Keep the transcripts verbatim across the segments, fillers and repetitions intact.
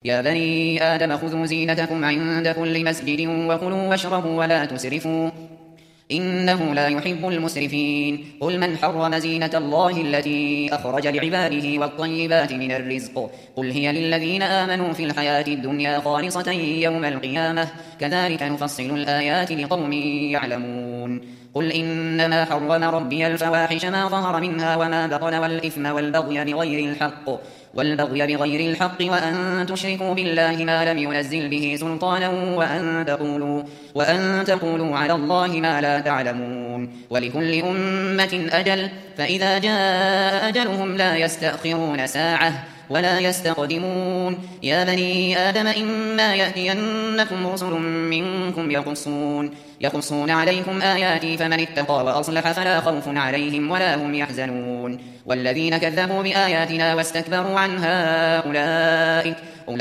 يا بني آدم خذوا زينتكم عند كل مسجد وكلوا واشربوا ولا تسرفوا إنه لا يحب المسرفين. قل من حرم زينة الله التي أخرج لعباده والطيبات من الرزق قل هي للذين آمنوا في الحياة الدنيا خالصة يوم القيامة كذلك نفصل الآيات لقوم يعلمون. قل إنما حرم ربي الفواحش ما ظهر منها وما بطن والإثم والبغي بغير الحق والبغي بغير الحق وأن تشركوا بالله ما لم ينزل به سلطانا وأن تقولوا, وأن تقولوا على الله ما لا تعلمون. ولكل أمة أجل فإذا جاء أجلهم لا يستأخرون ساعة ولا يستقدمون. يا بني آدم إما يأتينكم رسل منكم يقصون, يقصون عليكم آياتي فمن اتقى وأصلح فلا خوف عليهم ولا هم يحزنون. والذين كذبوا بآياتنا واستكبروا عنها أولئك,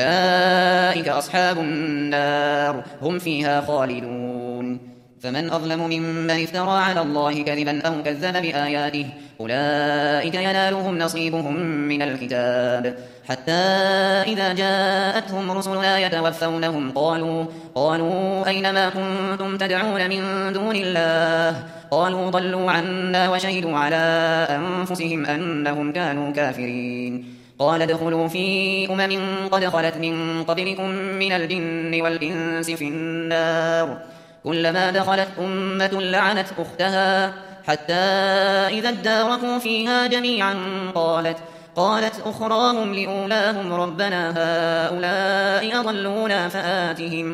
أولئك أصحاب النار هم فيها خالدون. فمن أظلم ممن افترى على الله كذبا أو كذب بآياته أولئك ينالهم نصيبهم من الكتاب حتى إذا جاءتهم رسلنا يتوفونهم قالوا, قالوا أينما كنتم تدعون من دون الله قالوا ضلوا عنا وشهدوا على أنفسهم أنهم كانوا كافرين. قال ادخلوا في أمم قد خلت من قبلكم من الجن والإنس في النار كلما دخلت أمة لعنت أختها حتى إذا اداركوا فيها جميعا قالت, قالت أخراهم لأولاهم ربنا هؤلاء أضلونا فآتهم,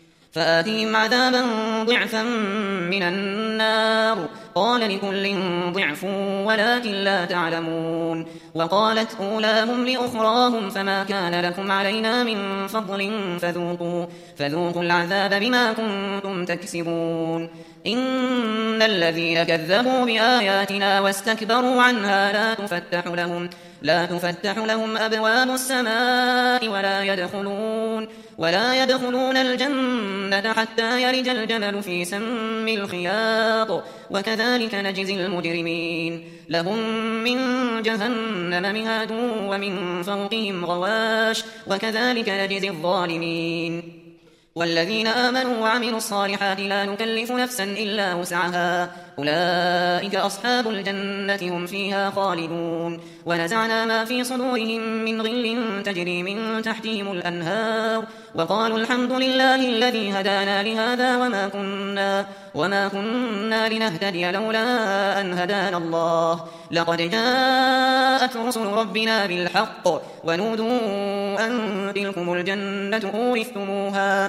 فآتهم عذابا ضعفا من النار قال لكل ضعف ولكن لا تعلمون. وقالت أولاهم لأخراهم فما كان لكم علينا من فضل فذوقوا, فذوقوا العذاب بما كنتم تكسبون. إن الذين كذبوا بآياتنا واستكبروا عنها لا تفتح لهم, لا تفتح لهم أبواب السماء ولا يدخلون, ولا يدخلون الجنة حتى يلج الجمل في سم الخياط وكذلك نجزي المجرمين. لهم من جهنم مهاد ومن فوقهم غواش وكذلك نجزي الظالمين. والذين آمنوا وعملوا الصالحات لا نكلف نفسا إلا وسعها أولئك أصحاب الجنة هم فيها خالدون. ونزعنا ما في صدورهم من غل تجري من تحتهم الأنهار وقالوا الحمد لله الذي هدانا لهذا وما كنا, وما كنا لنهتدي لولا أن هدانا الله لقد جاءت رسل ربنا بالحق ونودوا أن تلكم الجنة أورثتموها,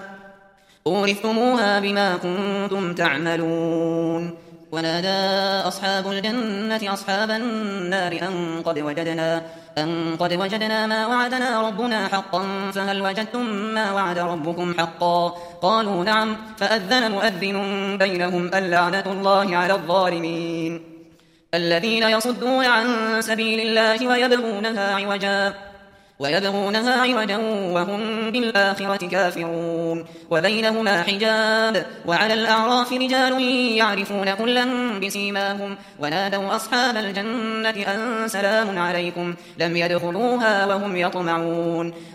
أورثتموها بما كنتم تعملون. ونادى أصحاب الجنة أصحاب النار أن قد وجدنا, أن قد وجدنا ما وعدنا ربنا حقا فهل وجدتم ما وعد ربكم حقا قالوا نعم فأذن مؤذن بينهم اللعنة الله على الظالمين. الذين يصدون عن سبيل الله ويبغونها عوجا ويبغونها عوجا وهم بالآخرة كافرون وبينهما حجاب. وعلى الأعراف رجال يعرفون كلا بسيماهم ونادوا أصحاب الجنة أن سلام عليكم لم يدخلوها وهم يطمعون